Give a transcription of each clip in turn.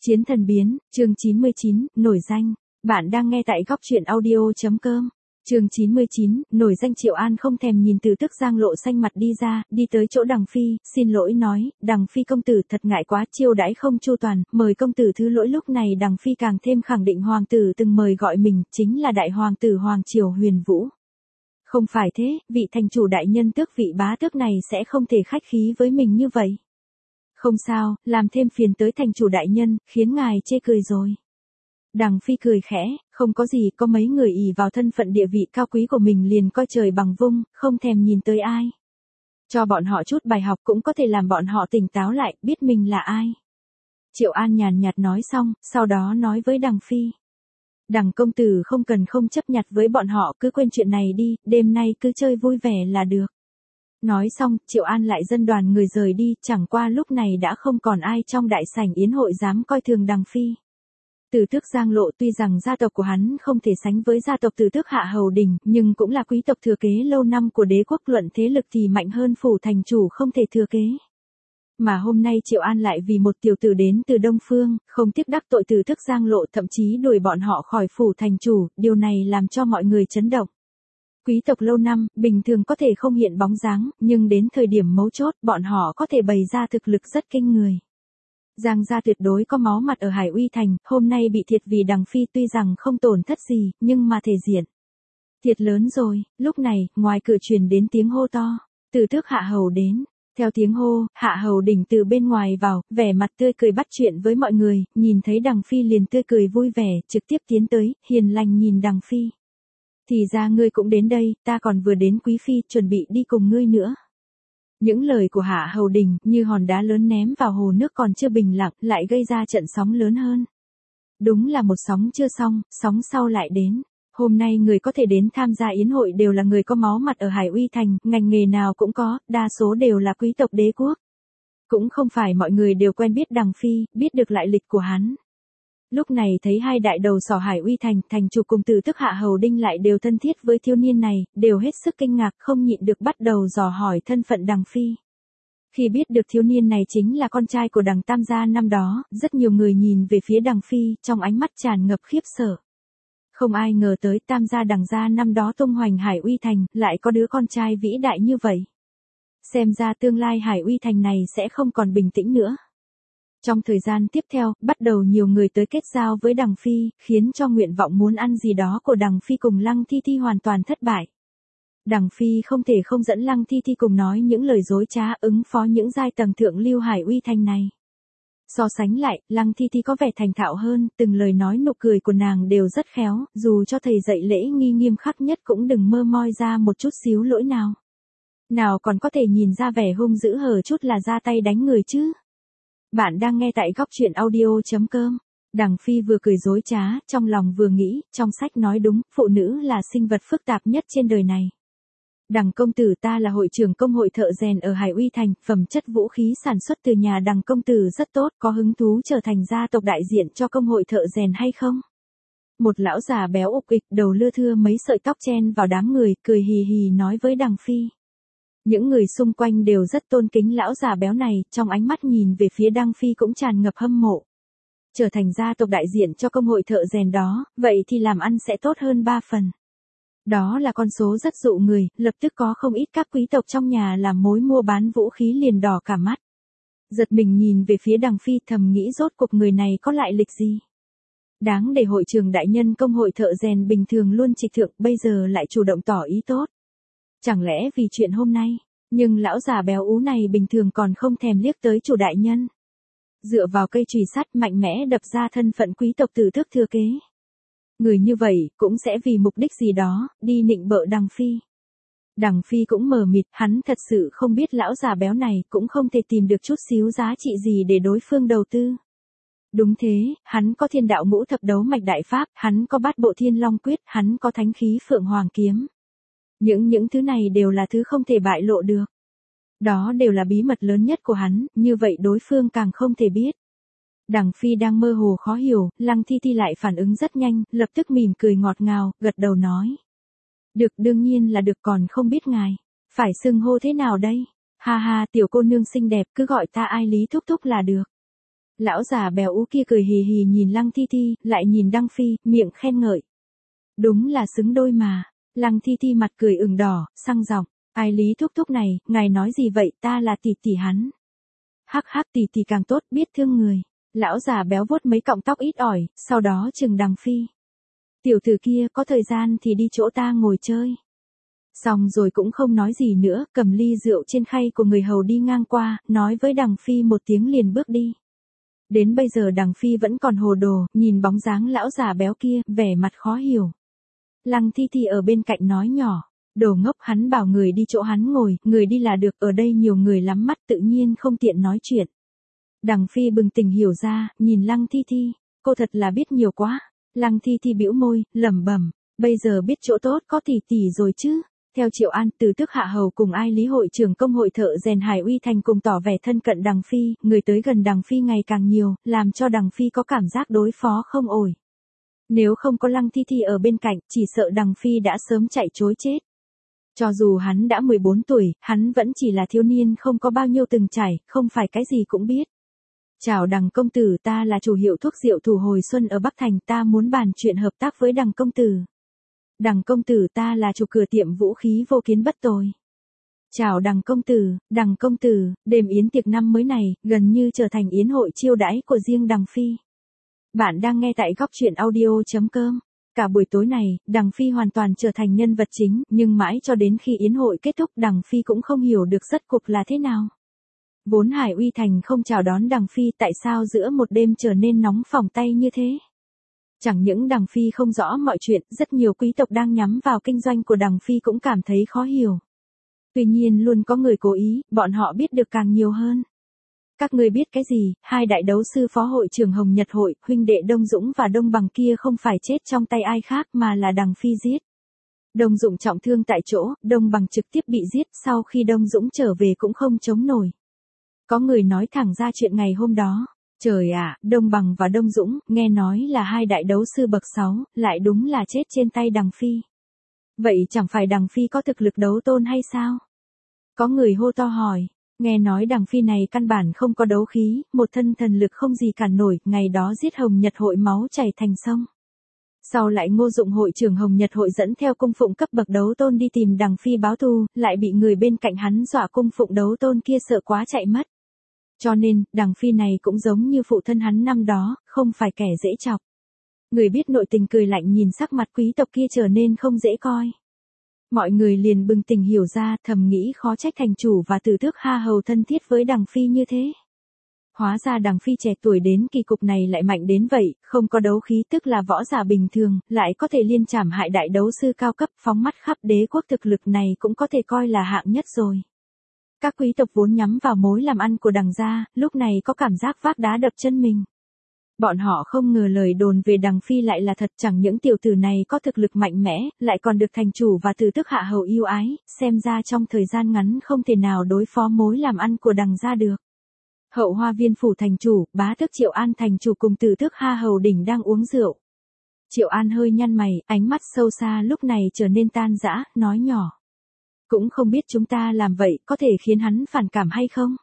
Chiến thần biến, chương 99, nổi danh. Bạn đang nghe tại góc truyện audio.com. Chương 99, nổi danh. Triệu An không thèm nhìn Từ Tước Giang lộ xanh mặt đi ra, đi tới chỗ Đằng Phi, xin lỗi nói, Đằng Phi công tử thật ngại quá, chiêu đãi không chu toàn, mời công tử thứ lỗi. Lúc này Đằng Phi càng thêm khẳng định hoàng tử từng mời gọi mình, chính là đại hoàng tử Hoàng Triều Huyền Vũ. Không phải thế, vị thành chủ đại nhân tước vị bá tước này sẽ không thể khách khí với mình như vậy. Không sao, làm thêm phiền tới thành chủ đại nhân, khiến ngài chê cười rồi. Đằng Phi cười khẽ, không có gì, có mấy người ỷ vào thân phận địa vị cao quý của mình liền coi trời bằng vung, không thèm nhìn tới ai. Cho bọn họ chút bài học cũng có thể làm bọn họ tỉnh táo lại, biết mình là ai. Triệu An nhàn nhạt nói xong, sau đó nói với Đằng Phi. Đằng công tử không cần không chấp nhặt với bọn họ, cứ quên chuyện này đi, đêm nay cứ chơi vui vẻ là được. Nói xong, Triệu An lại dẫn đoàn người rời đi, chẳng qua lúc này đã không còn ai trong đại sảnh yến hội dám coi thường Đằng Phi. Từ Tước Giang Lộ tuy rằng gia tộc của hắn không thể sánh với gia tộc Từ Tước Hạ Hầu Đình, nhưng cũng là quý tộc thừa kế lâu năm của đế quốc, luận thế lực thì mạnh hơn phủ thành chủ không thể thừa kế. Mà hôm nay Triệu An lại vì một tiểu tử đến từ Đông Phương, không tiếc đắc tội Từ Tước Giang Lộ, thậm chí đuổi bọn họ khỏi phủ thành chủ, điều này làm cho mọi người chấn động. Quý tộc lâu năm, bình thường có thể không hiện bóng dáng, nhưng đến thời điểm mấu chốt, bọn họ có thể bày ra thực lực rất kinh người. Giang gia tuyệt đối có máu mặt ở Hải Uy Thành, hôm nay bị thiệt vì Đằng Phi tuy rằng không tổn thất gì, nhưng mà thể diện. Thiệt lớn rồi, lúc này, ngoài cửa truyền đến tiếng hô to, Từ Tước Hạ Hầu đến. Theo tiếng hô, Hạ Hầu Đình từ bên ngoài vào, vẻ mặt tươi cười bắt chuyện với mọi người, nhìn thấy Đằng Phi liền tươi cười vui vẻ, trực tiếp tiến tới, hiền lành nhìn Đằng Phi. Thì ra ngươi cũng đến đây, ta còn vừa đến quý phi, chuẩn bị đi cùng ngươi nữa. Những lời của Hạ Hầu Đình như hòn đá lớn ném vào hồ nước còn chưa bình lặng, lại gây ra trận sóng lớn hơn. Đúng là một sóng chưa xong, sóng sau lại đến. Hôm nay người có thể đến tham gia yến hội đều là người có máu mặt ở Hải Uy Thành, ngành nghề nào cũng có, đa số đều là quý tộc đế quốc. Cũng không phải mọi người đều quen biết Đằng Phi, biết được lại lịch của hắn. Lúc này thấy hai đại đầu sỏ Hải Uy Thành, thành chủ cùng Từ Tước Hạ Hầu Đinh lại đều thân thiết với thiếu niên này, đều hết sức kinh ngạc, không nhịn được bắt đầu dò hỏi thân phận Đằng Phi. Khi biết được thiếu niên này chính là con trai của Đằng Tam gia năm đó, rất nhiều người nhìn về phía Đằng Phi, trong ánh mắt tràn ngập khiếp sợ. Không ai ngờ tới Tam gia Đằng gia năm đó tung hoành Hải Uy Thành, lại có đứa con trai vĩ đại như vậy. Xem ra tương lai Hải Uy Thành này sẽ không còn bình tĩnh nữa. Trong thời gian tiếp theo, bắt đầu nhiều người tới kết giao với Đằng Phi, khiến cho nguyện vọng muốn ăn gì đó của Đằng Phi cùng Lăng Thi Thi hoàn toàn thất bại. Đằng Phi không thể không dẫn Lăng Thi Thi cùng nói những lời dối trá ứng phó những giai tầng thượng lưu Hải Uy Thành này. So sánh lại, Lăng Thi Thi có vẻ thành thạo hơn, từng lời nói nụ cười của nàng đều rất khéo, dù cho thầy dạy lễ nghi nghiêm khắc nhất cũng đừng mơ moi ra một chút xíu lỗi nào. Nào còn có thể nhìn ra vẻ hung dữ hở chút là ra tay đánh người chứ. Bạn đang nghe tại góc truyện audio.com. Đằng Phi vừa cười dối trá, trong lòng vừa nghĩ, trong sách nói đúng, phụ nữ là sinh vật phức tạp nhất trên đời này. Đằng công tử ta là hội trưởng công hội thợ rèn ở Hải Uy Thành, phẩm chất vũ khí sản xuất từ nhà Đằng công tử rất tốt, có hứng thú trở thành gia tộc đại diện cho công hội thợ rèn hay không? Một lão già béo ục ịch, đầu lưa thưa mấy sợi tóc chen vào đám người, cười hì hì nói với Đằng Phi. Những người xung quanh đều rất tôn kính lão già béo này, trong ánh mắt nhìn về phía Đằng Phi cũng tràn ngập hâm mộ. Trở thành gia tộc đại diện cho công hội thợ rèn đó, vậy thì làm ăn sẽ tốt hơn 3 phần. Đó là con số rất dụ người, lập tức có không ít các quý tộc trong nhà làm mối mua bán vũ khí liền đỏ cả mắt. Giật mình nhìn về phía Đằng Phi, thầm nghĩ rốt cuộc người này có lại lịch gì. Đáng để hội trưởng đại nhân công hội thợ rèn bình thường luôn trịch thượng, bây giờ lại chủ động tỏ ý tốt. Chẳng lẽ vì chuyện hôm nay, nhưng lão già béo ú này bình thường còn không thèm liếc tới chủ đại nhân. Dựa vào cây chùy sắt mạnh mẽ đập ra thân phận quý tộc Từ Tước thừa kế. Người như vậy, cũng sẽ vì mục đích gì đó, đi nịnh bợ Đằng Phi. Đằng Phi cũng mờ mịt, hắn thật sự không biết lão già béo này cũng không thể tìm được chút xíu giá trị gì để đối phương đầu tư. Đúng thế, hắn có thiên đạo ngũ thập đấu mạch đại pháp, hắn có bát bộ thiên long quyết, hắn có thánh khí phượng hoàng kiếm. Những thứ này đều là thứ không thể bại lộ được. Đó đều là bí mật lớn nhất của hắn, như vậy đối phương càng không thể biết. Đằng Phi đang mơ hồ khó hiểu, Lăng Thi Thi lại phản ứng rất nhanh, lập tức mỉm cười ngọt ngào, gật đầu nói. Được, đương nhiên là được, còn không biết ngài. Phải xưng hô thế nào đây? Ha ha, tiểu cô nương xinh đẹp, cứ gọi ta Ai Lý thúc thúc là được. Lão già béo ú kia cười hì hì nhìn Lăng Thi Thi, lại nhìn Đăng Phi, miệng khen ngợi. Đúng là xứng đôi mà. Lăng Thi Thi mặt cười ửng đỏ, sang giọng, ai Lý thúc thúc này, ngài nói gì vậy, ta là tỷ tỷ hắn. Hắc hắc, tỷ tỷ càng tốt, biết thương người. Lão già béo vuốt mấy cọng tóc ít ỏi, sau đó chừng Đằng Phi. Tiểu tử kia, có thời gian thì đi chỗ ta ngồi chơi. Xong rồi cũng không nói gì nữa, cầm ly rượu trên khay của người hầu đi ngang qua, nói với Đằng Phi một tiếng liền bước đi. Đến bây giờ Đằng Phi vẫn còn hồ đồ, nhìn bóng dáng lão già béo kia, vẻ mặt khó hiểu. Lăng Thi Thi ở bên cạnh nói nhỏ, đồ ngốc, hắn bảo người đi chỗ hắn ngồi, người đi là được, ở đây nhiều người lắm mắt tự nhiên không tiện nói chuyện. Đằng Phi bừng tỉnh hiểu ra, nhìn Lăng Thi Thi, cô thật là biết nhiều quá. Lăng Thi Thi bĩu môi, lẩm bẩm, bây giờ biết chỗ tốt có tỷ tỷ rồi chứ. Theo Triệu An, Từ Tước Hạ Hầu cùng Ai Lý hội trưởng công hội thợ rèn Hải Uy Thành cùng tỏ vẻ thân cận Đằng Phi, người tới gần Đằng Phi ngày càng nhiều, làm cho Đằng Phi có cảm giác đối phó không ổn. Nếu không có Lăng Thi Thi ở bên cạnh, chỉ sợ Đằng Phi đã sớm chạy trối chết. Cho dù hắn đã 14 tuổi, hắn vẫn chỉ là thiếu niên không có bao nhiêu từng trải, không phải cái gì cũng biết. Chào Đằng công tử, ta là chủ hiệu thuốc rượu Thủ Hồi Xuân ở Bắc Thành, ta muốn bàn chuyện hợp tác với Đằng công tử. Đằng công tử, ta là chủ cửa tiệm vũ khí Vô Kiến Bất Tồi. Chào Đằng công tử, đêm yến tiệc năm mới này, gần như trở thành yến hội chiêu đãi của riêng Đằng Phi. Bạn đang nghe tại góc truyện audio.com. Cả buổi tối này, Đằng Phi hoàn toàn trở thành nhân vật chính, nhưng mãi cho đến khi yến hội kết thúc Đằng Phi cũng không hiểu được rốt cuộc là thế nào. Vốn Hải Uy Thành không chào đón Đằng Phi, tại sao giữa một đêm trở nên nóng phỏng tay như thế? Chẳng những Đằng Phi không rõ mọi chuyện, rất nhiều quý tộc đang nhắm vào kinh doanh của Đằng Phi cũng cảm thấy khó hiểu. Tuy nhiên luôn có người cố ý, bọn họ biết được càng nhiều hơn. Các ngươi biết cái gì, hai đại đấu sư phó hội trưởng Hồng Nhật hội, huynh đệ Đông Dũng và Đông Bằng kia không phải chết trong tay ai khác mà là Đằng Phi giết. Đông Dũng trọng thương tại chỗ, Đông Bằng trực tiếp bị giết, sau khi Đông Dũng trở về cũng không chống nổi. Có người nói thẳng ra chuyện ngày hôm đó. Trời ạ, Đông Bằng và Đông Dũng, nghe nói là hai đại đấu sư bậc 6, lại đúng là chết trên tay Đằng Phi. Vậy chẳng phải Đằng Phi có thực lực đấu tôn hay sao? Có người hô to hỏi, nghe nói Đằng Phi này căn bản không có đấu khí, một thân thần lực không gì cản nổi, ngày đó giết Hồng Nhật hội máu chảy thành sông. Sau lại Ngô Dụng hội trưởng Hồng Nhật hội dẫn theo cung phụng cấp bậc đấu tôn đi tìm Đằng Phi báo thù, lại bị người bên cạnh hắn dọa cung phụng đấu tôn kia sợ quá chạy mất. Cho nên, Đằng Phi này cũng giống như phụ thân hắn năm đó, không phải kẻ dễ chọc. Người biết nội tình cười lạnh nhìn sắc mặt quý tộc kia trở nên không dễ coi. Mọi người liền bừng tỉnh hiểu ra, thầm nghĩ khó trách thành chủ và Từ Tước Ha Hầu thân thiết với Đằng Phi như thế. Hóa ra Đằng Phi trẻ tuổi đến kỳ cục này lại mạnh đến vậy, không có đấu khí tức là võ giả bình thường, lại có thể liên trảm hại đại đấu sư cao cấp, phóng mắt khắp đế quốc, thực lực này cũng có thể coi là hạng nhất rồi. Các quý tộc vốn nhắm vào mối làm ăn của Đằng gia, lúc này có cảm giác vác đá đập chân mình. Bọn họ không ngờ lời đồn về Đằng Phi lại là thật, chẳng những tiểu tử này có thực lực mạnh mẽ, lại còn được thành chủ và Từ Tước Hạ Hầu yêu ái, xem ra trong thời gian ngắn không thể nào đối phó mối làm ăn của Đằng gia được. Hậu Hoa Viên phủ thành chủ, bá tước Triệu An thành chủ cùng Từ Tước Ha Hầu đỉnh đang uống rượu. Triệu An hơi nhăn mày, ánh mắt sâu xa lúc này trở nên tan rã, nói nhỏ. Cũng không biết chúng ta làm vậy có thể khiến hắn phản cảm hay không?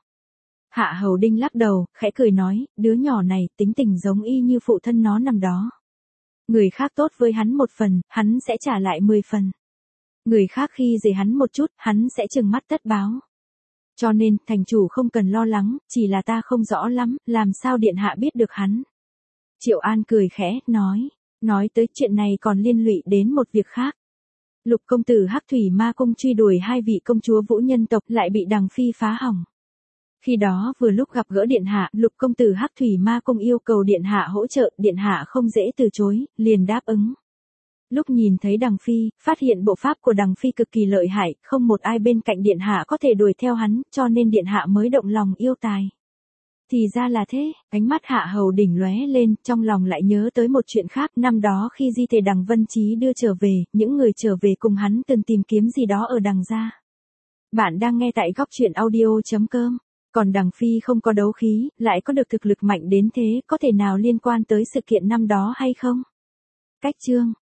Hạ Hầu Đinh lắc đầu, khẽ cười nói, đứa nhỏ này tính tình giống y như phụ thân nó năm đó. Người khác tốt với hắn một phần, hắn sẽ trả lại 10 phần. Người khác khi dễ hắn một chút, hắn sẽ trừng mắt tất báo. Cho nên, thành chủ không cần lo lắng, chỉ là ta không rõ lắm, làm sao điện hạ biết được hắn. Triệu An cười khẽ, nói tới chuyện này còn liên lụy đến một việc khác. Lục công tử Hắc Thủy Ma Cung truy đuổi hai vị công chúa vũ nhân tộc lại bị Đằng Phi phá hỏng. Khi đó vừa lúc gặp gỡ điện hạ, Lục công tử Hắc Thủy Ma Cung yêu cầu điện hạ hỗ trợ, điện hạ không dễ từ chối, liền đáp ứng. Lúc nhìn thấy Đằng Phi, phát hiện bộ pháp của Đằng Phi cực kỳ lợi hại, không một ai bên cạnh điện hạ có thể đuổi theo hắn, cho nên điện hạ mới động lòng yêu tài. Thì ra là thế, ánh mắt Hạ Hầu đỉnh lóe lên, trong lòng lại nhớ tới một chuyện khác, năm đó khi di thể Đằng Vân Chí đưa trở về, những người trở về cùng hắn từng tìm kiếm gì đó ở Đằng gia. Bạn đang nghe tại góc truyện audio.com. Còn Đằng Phi không có đấu khí, lại có được thực lực mạnh đến thế, có thể nào liên quan tới sự kiện năm đó hay không? Cách chương